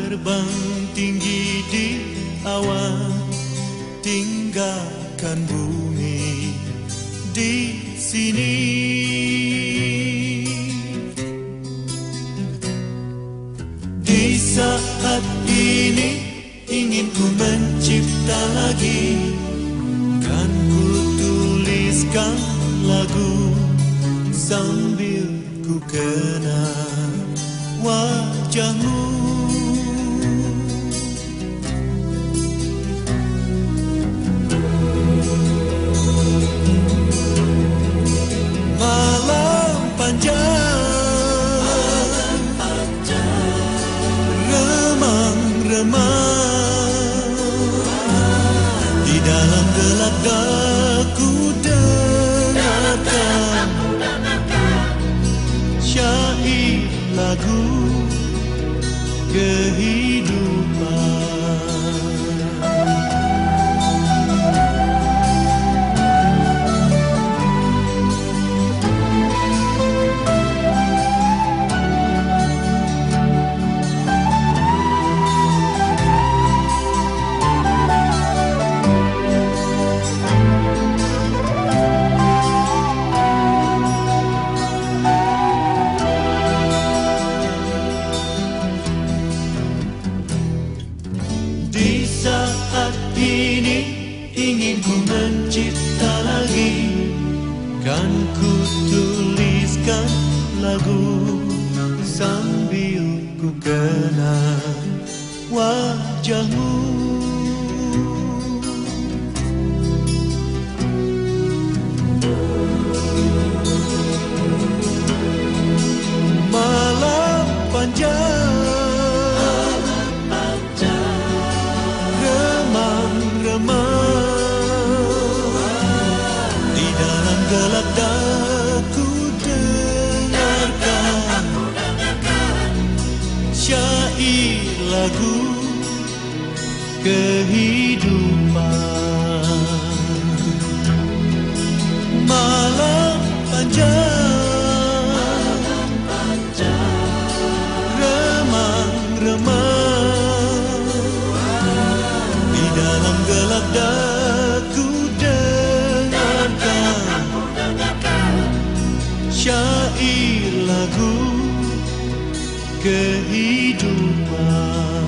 Terbang tinggi di awan, tinggalkan bumi di sini. Di saat ini ingin ku mencipta lagi, kan ku tuliskan lagu sambil ku kenang wajahmu. Malam panjang, remang-remang, di dalam gelap aku dengarkan syair lagu kehidupan. Di saat ini ingin ku mencipta lagi, kan ku tuliskan lagu sambil ku kenang wajahmu. Malam panjang, di dalam gelap aku dengarkan syair lagu kehidupan. Malam panjang, remang-remang, di dalam gelap aku dengarkan syair lagu kehidupan.